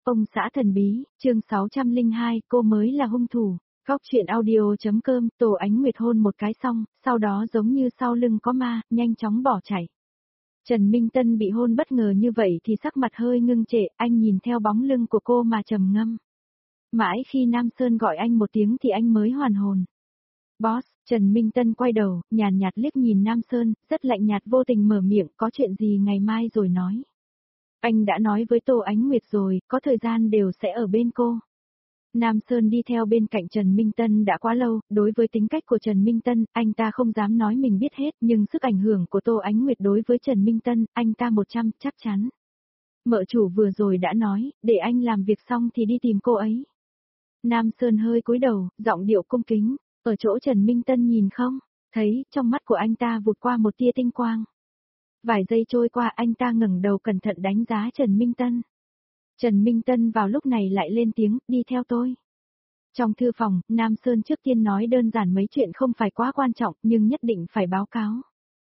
Ông xã thần bí, chương 602, cô mới là hung thủ. Góc truyện audio.com, Tô Ánh Nguyệt hôn một cái xong, sau đó giống như sau lưng có ma, nhanh chóng bỏ chạy. Trần Minh Tân bị hôn bất ngờ như vậy thì sắc mặt hơi ngưng trệ, anh nhìn theo bóng lưng của cô mà trầm ngâm. Mãi khi Nam Sơn gọi anh một tiếng thì anh mới hoàn hồn. Boss, Trần Minh Tân quay đầu, nhàn nhạt liếc nhìn Nam Sơn, rất lạnh nhạt vô tình mở miệng, có chuyện gì ngày mai rồi nói. Anh đã nói với Tô Ánh Nguyệt rồi, có thời gian đều sẽ ở bên cô. Nam Sơn đi theo bên cạnh Trần Minh Tân đã quá lâu, đối với tính cách của Trần Minh Tân, anh ta không dám nói mình biết hết, nhưng sức ảnh hưởng của Tô Ánh Nguyệt đối với Trần Minh Tân, anh ta 100 chắc chắn. Mợ chủ vừa rồi đã nói, để anh làm việc xong thì đi tìm cô ấy. Nam Sơn hơi cúi đầu, giọng điệu cung kính, ở chỗ Trần Minh Tân nhìn không, thấy, trong mắt của anh ta vụt qua một tia tinh quang. Vài giây trôi qua anh ta ngẩng đầu cẩn thận đánh giá Trần Minh Tân. Trần Minh Tân vào lúc này lại lên tiếng, đi theo tôi. Trong thư phòng, Nam Sơn trước tiên nói đơn giản mấy chuyện không phải quá quan trọng nhưng nhất định phải báo cáo.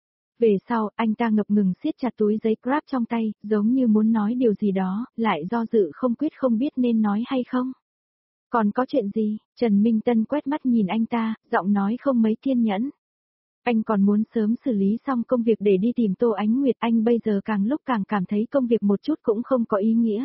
Về sau, anh ta ngập ngừng siết chặt túi giấy Grab trong tay, giống như muốn nói điều gì đó, lại do dự không quyết không biết nên nói hay không. Còn có chuyện gì? Trần Minh Tân quét mắt nhìn anh ta, giọng nói không mấy kiên nhẫn. Anh còn muốn sớm xử lý xong công việc để đi tìm Tô Ánh Nguyệt, anh bây giờ càng lúc càng cảm thấy công việc một chút cũng không có ý nghĩa.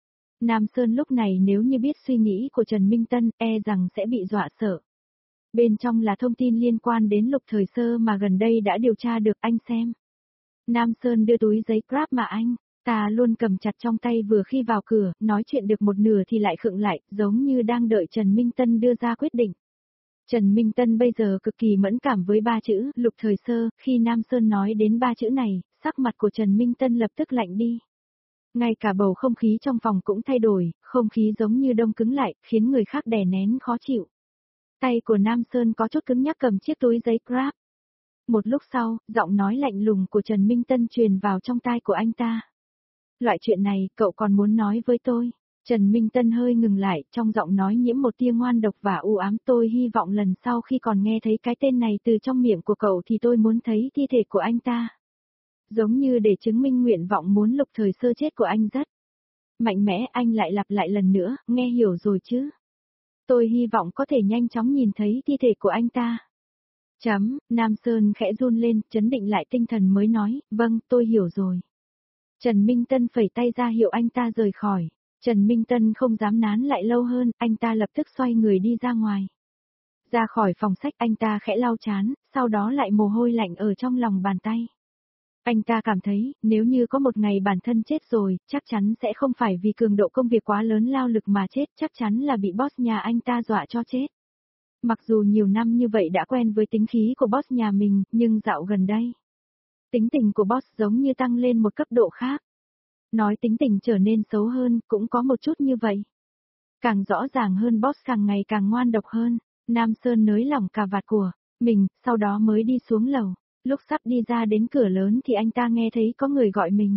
Nam Sơn lúc này nếu như biết suy nghĩ của Trần Minh Tân, e rằng sẽ bị dọa sợ. Bên trong là thông tin liên quan đến Lục Thời Sơ mà gần đây đã điều tra được, anh xem. Nam Sơn đưa túi giấy Grab mà anh ta luôn cầm chặt trong tay vừa khi vào cửa, nói chuyện được một nửa thì lại khựng lại, giống như đang đợi Trần Minh Tân đưa ra quyết định. Trần Minh Tân bây giờ cực kỳ mẫn cảm với ba chữ Lục Thời Sơ, khi Nam Sơn nói đến ba chữ này, sắc mặt của Trần Minh Tân lập tức lạnh đi. Ngay cả bầu không khí trong phòng cũng thay đổi, không khí giống như đông cứng lại, khiến người khác đè nén khó chịu. Tay của Nam Sơn có chút cứng nhắc cầm chiếc túi giấy Grab. Một lúc sau, giọng nói lạnh lùng của Trần Minh Tân truyền vào trong tai của anh ta. Loại chuyện này, cậu còn muốn nói với tôi? Trần Minh Tân hơi ngừng lại, trong giọng nói nhiễm một tia ngoan độc và u ám, tôi hy vọng lần sau khi còn nghe thấy cái tên này từ trong miệng của cậu thì tôi muốn thấy thi thể của anh ta. Giống như để chứng minh nguyện vọng muốn Lục Thời Sơ chết của anh rất mạnh mẽ, anh lại lặp lại lần nữa, nghe hiểu rồi chứ? Tôi hy vọng có thể nhanh chóng nhìn thấy thi thể của anh ta. Nam Sơn khẽ run lên, chấn định lại tinh thần mới nói, vâng, tôi hiểu rồi. Trần Minh Tân phẩy tay ra hiệu anh ta rời khỏi. Trần Minh Tân không dám nán lại lâu hơn, anh ta lập tức xoay người đi ra ngoài. Ra khỏi phòng sách anh ta khẽ lau chán, sau đó lại mồ hôi lạnh ở trong lòng bàn tay. Anh ta cảm thấy, nếu như có một ngày bản thân chết rồi, chắc chắn sẽ không phải vì cường độ công việc quá lớn lao lực mà chết, chắc chắn là bị boss nhà anh ta dọa cho chết. Mặc dù nhiều năm như vậy đã quen với tính khí của boss nhà mình, nhưng dạo gần đây, tính tình của boss giống như tăng lên một cấp độ khác. Nói tính tình trở nên xấu hơn, cũng có một chút như vậy. Càng rõ ràng hơn boss càng ngày càng ngoan độc hơn, Nam Sơn nới lỏng cà vạt của mình, sau đó mới đi xuống lầu. Lúc sắp đi ra đến cửa lớn thì anh ta nghe thấy có người gọi mình.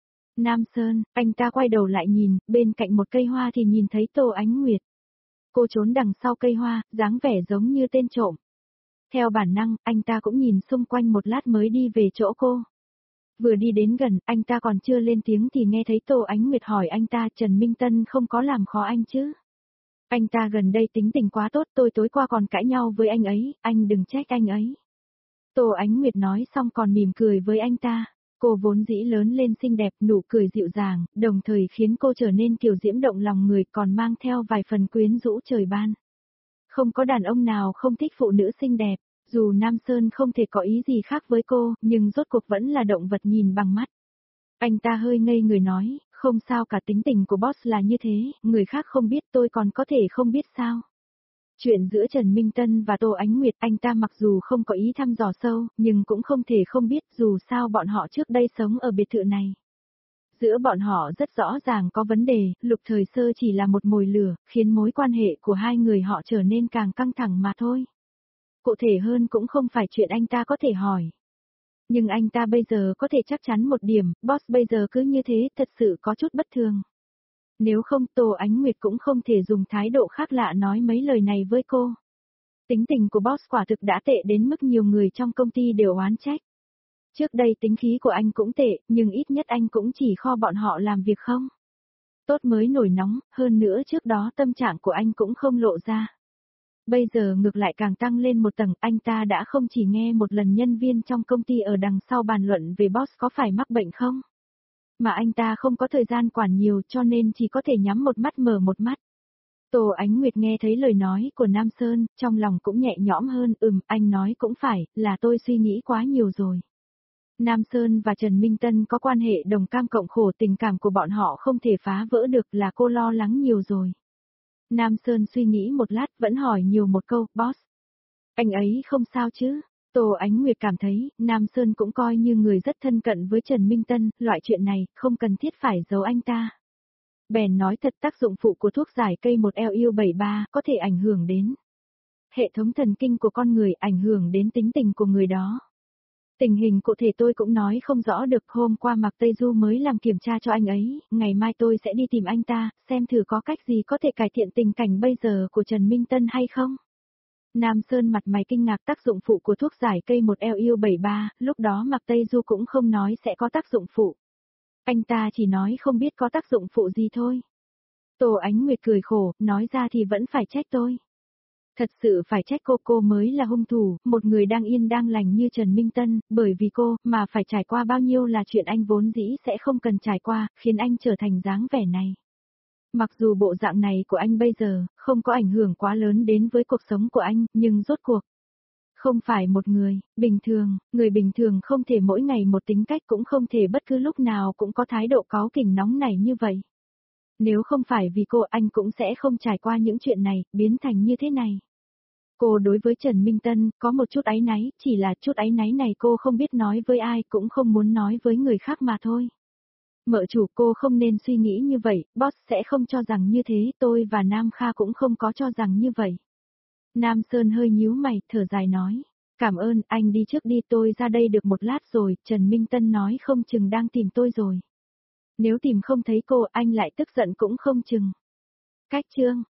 Nam Sơn, anh ta quay đầu lại nhìn, bên cạnh một cây hoa thì nhìn thấy Tô Ánh Nguyệt. Cô trốn đằng sau cây hoa, dáng vẻ giống như tên trộm. Theo bản năng, anh ta cũng nhìn xung quanh một lát mới đi về chỗ cô. Vừa đi đến gần, anh ta còn chưa lên tiếng thì nghe thấy Tô Ánh Nguyệt hỏi anh ta, Trần Minh Tân không có làm khó anh chứ? Anh ta gần đây tính tình quá tốt, tôi tối qua còn cãi nhau với anh ấy, anh đừng trách anh ấy. Tô Ánh Nguyệt nói xong còn mỉm cười với anh ta. Cô vốn dĩ lớn lên xinh đẹp, nụ cười dịu dàng, đồng thời khiến cô trở nên kiều diễm động lòng người, còn mang theo vài phần quyến rũ trời ban. Không có đàn ông nào không thích phụ nữ xinh đẹp, dù Nam Sơn không thể có ý gì khác với cô, nhưng rốt cuộc vẫn là động vật nhìn bằng mắt. Anh ta hơi ngây người nói, không sao cả, tính tình của boss là như thế, người khác không biết tôi còn có thể không biết sao. Chuyện giữa Trần Minh Tân và Tô Ánh Nguyệt anh ta mặc dù không có ý thăm dò sâu, nhưng cũng không thể không biết, dù sao bọn họ trước đây sống ở biệt thự này. Giữa bọn họ rất rõ ràng có vấn đề, Lục Thời Sơ chỉ là một mồi lửa, khiến mối quan hệ của hai người họ trở nên càng căng thẳng mà thôi. Cụ thể hơn cũng không phải chuyện anh ta có thể hỏi. Nhưng anh ta bây giờ có thể chắc chắn một điểm, boss bây giờ cứ như thế thật sự có chút bất thường. Nếu không Tô Ánh Nguyệt cũng không thể dùng thái độ khác lạ nói mấy lời này với cô. Tính tình của boss quả thực đã tệ đến mức nhiều người trong công ty đều oán trách. Trước đây tính khí của anh cũng tệ, nhưng ít nhất anh cũng chỉ kho bọn họ làm việc không. Tốt mới nổi nóng, hơn nữa trước đó tâm trạng của anh cũng không lộ ra. Bây giờ ngược lại càng tăng lên một tầng, anh ta đã không chỉ nghe một lần nhân viên trong công ty ở đằng sau bàn luận về boss có phải mắc bệnh không, mà anh ta không có thời gian quản nhiều cho nên chỉ có thể nhắm một mắt mở một mắt. Tô Ánh Nguyệt nghe thấy lời nói của Nam Sơn, trong lòng cũng nhẹ nhõm hơn, anh nói cũng phải, là tôi suy nghĩ quá nhiều rồi. Nam Sơn và Trần Minh Tân có quan hệ đồng cam cộng khổ, tình cảm của bọn họ không thể phá vỡ được, là cô lo lắng nhiều rồi. Nam Sơn suy nghĩ một lát vẫn hỏi nhiều một câu, boss. Anh ấy không sao chứ? Tô Ánh Nguyệt cảm thấy, Nam Sơn cũng coi như người rất thân cận với Trần Minh Tân, loại chuyện này, không cần thiết phải giấu anh ta. Bèn nói thật, tác dụng phụ của thuốc giải cây 1LU73 có thể ảnh hưởng đến hệ thống thần kinh của con người, ảnh hưởng đến tính tình của người đó. Tình hình cụ thể tôi cũng nói không rõ được, hôm qua Mạc Tây Du mới làm kiểm tra cho anh ấy, ngày mai tôi sẽ đi tìm anh ta, xem thử có cách gì có thể cải thiện tình cảnh bây giờ của Trần Minh Tân hay không. Nam Sơn mặt mày kinh ngạc, tác dụng phụ của thuốc giải cây 1LU73, lúc đó Mạc Tây Du cũng không nói sẽ có tác dụng phụ. Anh ta chỉ nói không biết có tác dụng phụ gì thôi. Tô Ánh Nguyệt cười khổ, nói ra thì vẫn phải trách tôi. Thật sự phải trách cô mới là hung thủ, một người đang yên đang lành như Trần Minh Tân, bởi vì cô, mà phải trải qua bao nhiêu là chuyện anh vốn dĩ sẽ không cần trải qua, khiến anh trở thành dáng vẻ này. Mặc dù bộ dạng này của anh bây giờ, không có ảnh hưởng quá lớn đến với cuộc sống của anh, nhưng rốt cuộc, không phải một người bình thường không thể mỗi ngày một tính cách, cũng không thể bất cứ lúc nào cũng có thái độ cáu kỉnh nóng nảy như vậy. Nếu không phải vì cô, anh cũng sẽ không trải qua những chuyện này, biến thành như thế này. Cô đối với Trần Minh Tân có một chút áy náy, chỉ là chút áy náy này cô không biết nói với ai, cũng không muốn nói với người khác mà thôi. Mợ chủ, cô không nên suy nghĩ như vậy, boss sẽ không cho rằng như thế, tôi và Nam Kha cũng không có cho rằng như vậy. Nam Sơn hơi nhíu mày, thở dài nói. Cảm ơn, anh đi trước đi, tôi ra đây được một lát rồi, Trần Minh Tân nói không chừng đang tìm tôi rồi. Nếu tìm không thấy cô, anh lại tức giận cũng không chừng. Cách chương.